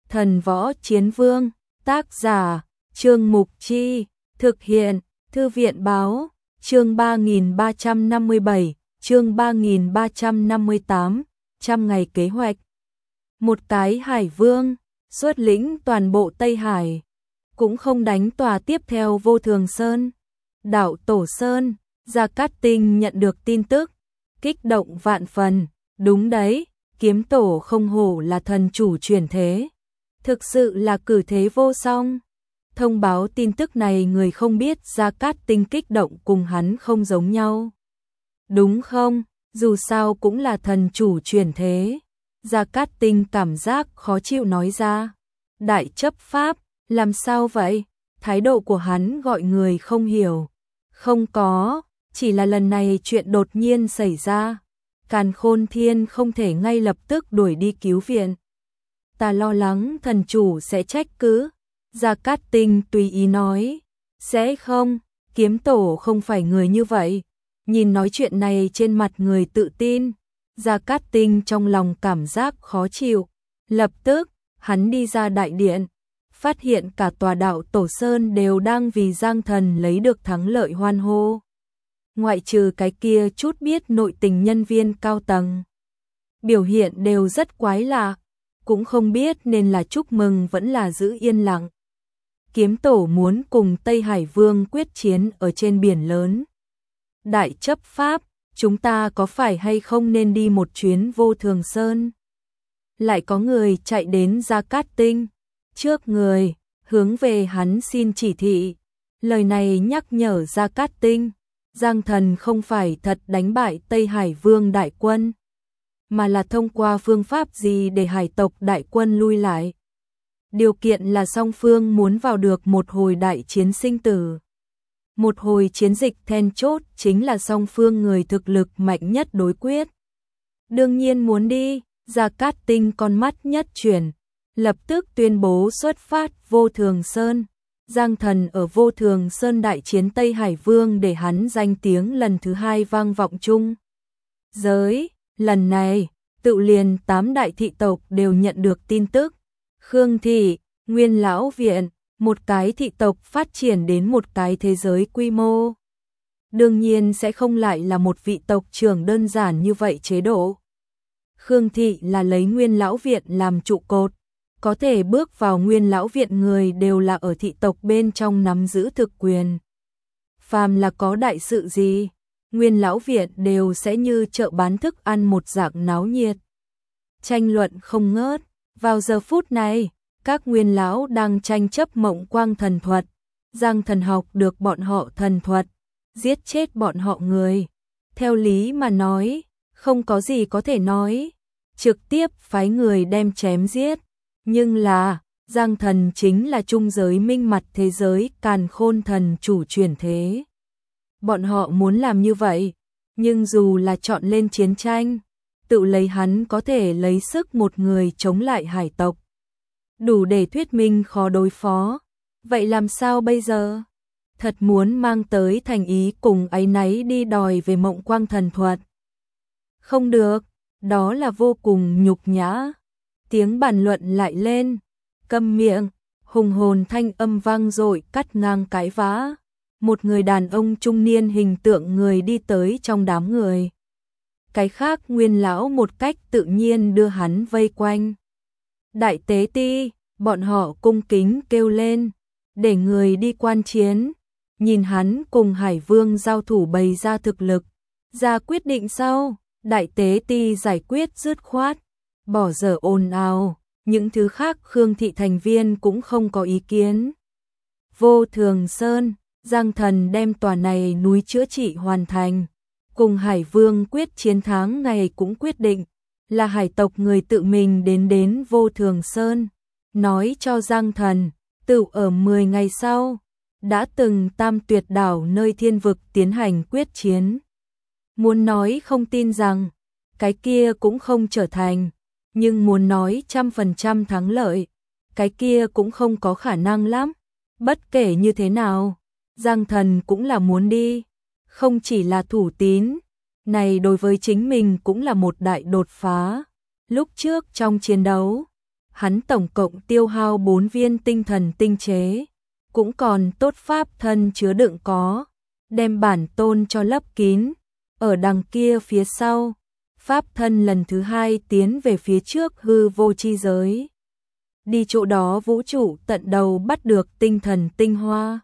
Thần Võ Chiến Vương, tác giả, Trương Mục Chi, thực hiện, Thư viện Báo, chương 3357, chương 3358, trăm ngày kế hoạch. Một cái Hải Vương, xuất lĩnh toàn bộ Tây Hải, cũng không đánh tòa tiếp theo Vô Thường Sơn. Đảo Tổ Sơn, Gia Cát Tinh nhận được tin tức, kích động vạn phần, đúng đấy, Kiếm Tổ không hổ là thần chủ chuyển thế, thực sự là cử thế vô song. Thông báo tin tức này người không biết Gia Cát Tinh kích động cùng hắn không giống nhau. Đúng không, dù sao cũng là thần chủ chuyển thế. Gia Cát Tinh cảm giác khó chịu nói ra. Đại chấp pháp, làm sao vậy? Thái độ của hắn gọi người không hiểu. Không có, chỉ là lần này chuyện đột nhiên xảy ra. Càn Khôn Thiên không thể ngay lập tức đuổi đi cứu viện. Ta lo lắng thần chủ sẽ trách cứ. Gia Cát Tinh tùy ý nói. Sẽ không, Kiếm Tổ không phải người như vậy. Nhìn nói chuyện này trên mặt người tự tin. Gia Cát Tinh trong lòng cảm giác khó chịu. Lập tức, hắn đi ra đại điện. Phát hiện cả tòa đạo Tổ Sơn đều đang vì Giang Thần lấy được thắng lợi hoan hô. Ngoại trừ cái kia chút biết nội tình nhân viên cao tầng. Biểu hiện đều rất quái lạ. Cũng không biết nên là chúc mừng vẫn là giữ yên lặng. Kiếm Tổ muốn cùng Tây Hải Vương quyết chiến ở trên biển lớn. Đại chấp pháp, chúng ta có phải hay không nên đi một chuyến Vô Thường Sơn? Lại có người chạy đến Gia Cát Tinh, trước người, hướng về hắn xin chỉ thị. Lời này nhắc nhở Gia Cát Tinh, Giang Thần không phải thật đánh bại Tây Hải Vương đại quân, mà là thông qua phương pháp gì để hải tộc đại quân lui lại. Điều kiện là song phương muốn vào được một hồi đại chiến sinh tử. Một hồi chiến dịch then chốt chính là song phương người thực lực mạnh nhất đối quyết. Đương nhiên muốn đi, Gia Cát Tinh con mắt nhất chuyển, lập tức tuyên bố xuất phát Vô Thường Sơn. Giang Thần ở Vô Thường Sơn đại chiến Tây Hải Vương để hắn danh tiếng lần thứ hai vang vọng chung giới. Lần này, tự liền 8 đại thị tộc đều nhận được tin tức. Khương Thị, Nguyên Lão Viện, một cái thị tộc phát triển đến một cái thế giới quy mô. Đương nhiên sẽ không lại là một vị tộc trưởng đơn giản như vậy chế độ. Khương Thị là lấy Nguyên Lão Viện làm trụ cột. Có thể bước vào Nguyên Lão Viện người đều là ở thị tộc bên trong nắm giữ thực quyền. Phàm là có đại sự gì, Nguyên Lão Viện đều sẽ như chợ bán thức ăn một dạng náo nhiệt. Tranh luận không ngớt, vào giờ phút này, các Nguyên Lão đang tranh chấp Mộng Quang thần thuật. Giang Thần học được bọn họ thần thuật, giết chết bọn họ người. Theo lý mà nói, không có gì có thể nói, trực tiếp phái người đem chém giết. Nhưng là, Giang Thần chính là trung giới minh mặt thế giới Càn Khôn thần chủ chuyển thế. Bọn họ muốn làm như vậy, nhưng dù là chọn lên chiến tranh, tự lấy hắn có thể lấy sức một người chống lại hải tộc. Đủ để thuyết minh khó đối phó. Vậy làm sao bây giờ? Thật muốn mang tới thành ý cùng áy náy đi đòi về Mộng Quang thần thuật. Không được, đó là vô cùng nhục nhã. Tiếng bàn luận lại lên, câm miệng, hùng hồn thanh âm vang dội cắt ngang cái vã. Một người đàn ông trung niên hình tượng người đi tới trong đám người. Cái khác Nguyên Lão một cách tự nhiên đưa hắn vây quanh. Đại tế ti, bọn họ cung kính kêu lên, để người đi quan chiến. Nhìn hắn cùng Hải Vương giao thủ bày ra thực lực, ra quyết định sau. Đại tế ti giải quyết dứt khoát, bỏ dở ồn ào. Những thứ khác Khương Thị thành viên cũng không có ý kiến. Vô Thường Sơn, Giang Thần đem tòa này núi chữa trị hoàn thành. Cùng Hải Vương quyết chiến thắng ngày cũng quyết định, là hải tộc người tự mình đến Vô Thường Sơn. Nói cho Giang Thần, tự ở 10 ngày sau, đã từng Tam Tuyệt Đảo nơi thiên vực tiến hành quyết chiến. Muốn nói không tin rằng, cái kia cũng không trở thành, nhưng muốn nói 100% thắng lợi, cái kia cũng không có khả năng lắm. Bất kể như thế nào, Giang Thần cũng là muốn đi, không chỉ là thủ tín, này đối với chính mình cũng là một đại đột phá. Lúc trước trong chiến đấu, hắn tổng cộng tiêu hao 4 viên tinh thần tinh chế, cũng còn tốt pháp thân chứa đựng có, đem bản tôn cho lấp kín. Ở đằng kia phía sau, pháp thân lần thứ 2 tiến về phía trước hư vô chi giới. Đi chỗ đó vũ trụ tận đầu bắt được tinh thần tinh hoa.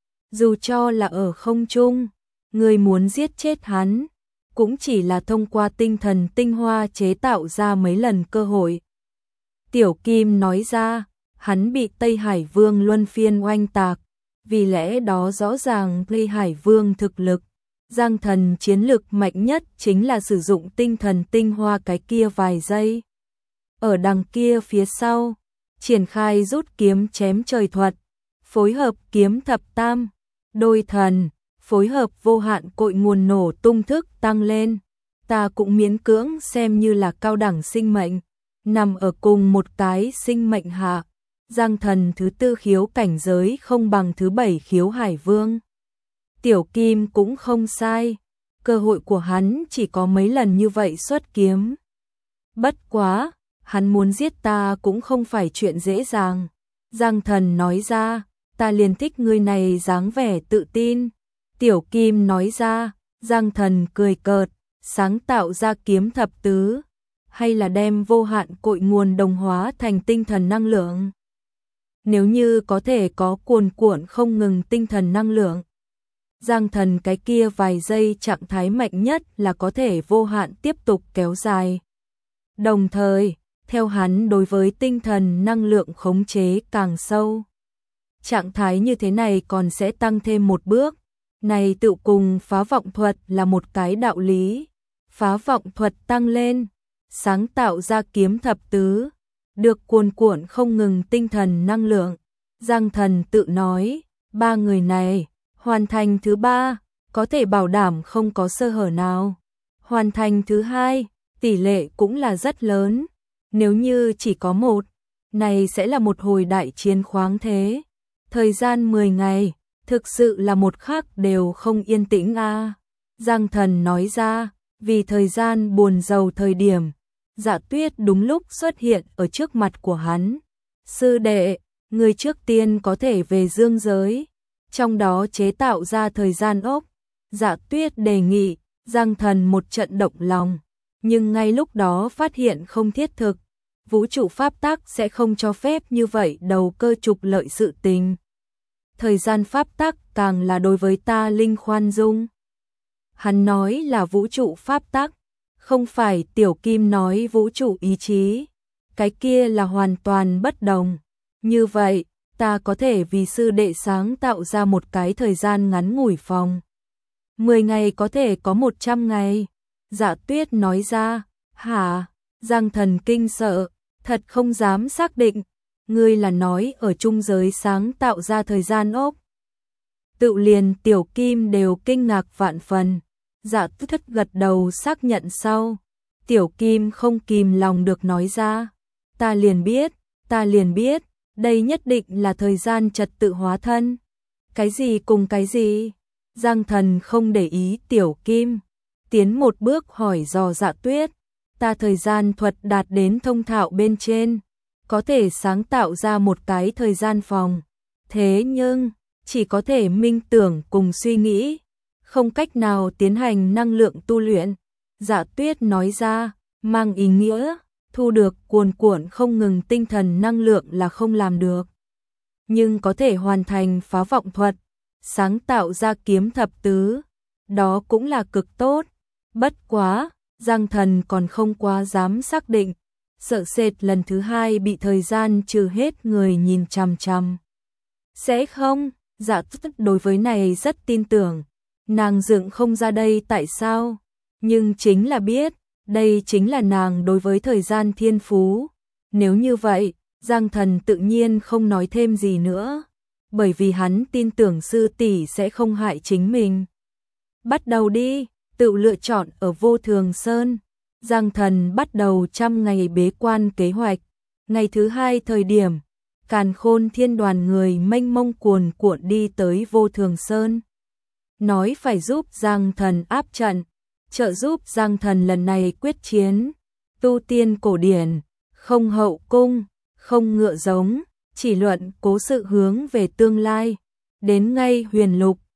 Dù cho là ở không trung, người muốn giết chết hắn, cũng chỉ là thông qua tinh thần tinh hoa chế tạo ra mấy lần cơ hội. Tiểu Kim nói ra, hắn bị Tây Hải Vương luân phiên oanh tạc, vì lẽ đó rõ ràng Tây Hải Vương thực lực, Giang Thần chiến lực mạnh nhất chính là sử dụng tinh thần tinh hoa cái kia vài giây. Ở đằng kia phía sau, triển khai rút kiếm chém trời thuật, phối hợp kiếm thập tam, đôi thần, phối hợp vô hạn cội nguồn nổ tung thức tăng lên. Ta cũng miễn cưỡng xem như là cao đẳng sinh mệnh, nằm ở cùng một cái sinh mệnh hạ. Giang Thần thứ 4 khiếu cảnh giới không bằng thứ 7 khiếu Hải Vương. Tiểu Kim cũng không sai, cơ hội của hắn chỉ có mấy lần như vậy xuất kiếm. Bất quá, hắn muốn giết ta cũng không phải chuyện dễ dàng. Giang Thần nói ra, ta liền thích người này dáng vẻ tự tin. Tiểu Kim nói ra, Giang Thần cười cợt, sáng tạo ra kiếm thập tứ, hay là đem vô hạn cội nguồn đồng hóa thành tinh thần năng lượng. Nếu như có thể có cuồn cuộn không ngừng tinh thần năng lượng, Giang Thần cái kia vài giây trạng thái mạnh nhất là có thể vô hạn tiếp tục kéo dài. Đồng thời, theo hắn đối với tinh thần năng lượng khống chế càng sâu, trạng thái như thế này còn sẽ tăng thêm một bước. Này tự cùng phá vọng thuật là một cái đạo lý. Phá vọng thuật tăng lên, sáng tạo ra kiếm thập tứ, được cuồn cuộn không ngừng tinh thần năng lượng. Giang Thần tự nói, 3 người này, hoàn thành thứ 3, có thể bảo đảm không có sơ hở nào. Hoàn thành thứ 2, tỷ lệ cũng là rất lớn. Nếu như chỉ có một, này sẽ là một hồi đại chiến khoáng thế. Thời gian 10 ngày, thực sự là một khắc đều không yên tĩnh a. Giang Thần nói ra, vì thời gian buồn rầu thời điểm, Dạ Tuyết đúng lúc xuất hiện ở trước mặt của hắn. Sư đệ, người trước tiên có thể về dương giới, trong đó chế tạo ra thời gian ốc. Dạ Tuyết đề nghị, Giang Thần một trận động lòng, nhưng ngay lúc đó phát hiện không thiết thực. Vũ trụ pháp tắc sẽ không cho phép như vậy đầu cơ trục lợi sự tình. Thời gian pháp tắc càng là đối với ta linh khoan dung. Hắn nói là vũ trụ pháp tắc, không phải Tiểu Kim nói vũ trụ ý chí. Cái kia là hoàn toàn bất đồng. Như vậy, ta có thể vì sư đệ sáng tạo ra một cái thời gian ngắn ngủi phòng. 10 ngày có thể có 100 ngày. Dạ Tuyết nói ra, hả? Giang Thần kinh sợ, thật không dám xác định. Ngươi là nói ở trung giới sáng tạo ra thời gian ốc. Tự liền Tiểu Kim đều kinh ngạc vạn phần. Dạ Tuyết gật đầu xác nhận sau. Tiểu Kim không kìm lòng được nói ra. Ta liền biết, đây nhất định là thời gian trật tự hóa thân. Cái gì cùng cái gì? Giang Thần không để ý Tiểu Kim, tiến một bước hỏi dò Dạ Tuyết. Ta thời gian thuật đạt đến thông thạo bên trên, có thể sáng tạo ra một cái thời gian phòng. Thế nhưng, chỉ có thể minh tưởng cùng suy nghĩ, không cách nào tiến hành năng lượng tu luyện. Dạ Tuyết nói ra, mang ý nghĩa, thu được cuồn cuộn không ngừng tinh thần năng lượng là không làm được. Nhưng có thể hoàn thành phá vọng thuật, sáng tạo ra kiếm thập tứ, đó cũng là cực tốt. Bất quá, Giang Thần còn không quá dám xác định, sợ sệt lần thứ 2 bị thời gian trừ hết người nhìn chằm chằm. Sẽ không, Dạ Tuyết đối với này rất tin tưởng, nàng dựng không ra đây tại sao, nhưng chính là biết, đây chính là nàng đối với thời gian thiên phú. Nếu như vậy, Giang Thần tự nhiên không nói thêm gì nữa, bởi vì hắn tin tưởng sư tỷ sẽ không hại chính mình. Bắt đầu đi, tự lựa chọn ở Vô Thường Sơn. Giang Thần bắt đầu 100 ngày bế quan kế hoạch. Ngày thứ 2 thời điểm, Càn Khôn Thiên đoàn người mênh mông cuồn cuộn đi tới Vô Thường Sơn. Nói phải giúp Giang Thần áp trận, trợ giúp Giang Thần lần này quyết chiến. Tu tiên cổ điển, không hậu cung, không ngựa giống, chỉ luận cố sự hướng về tương lai. Đến ngay Huyền Lục,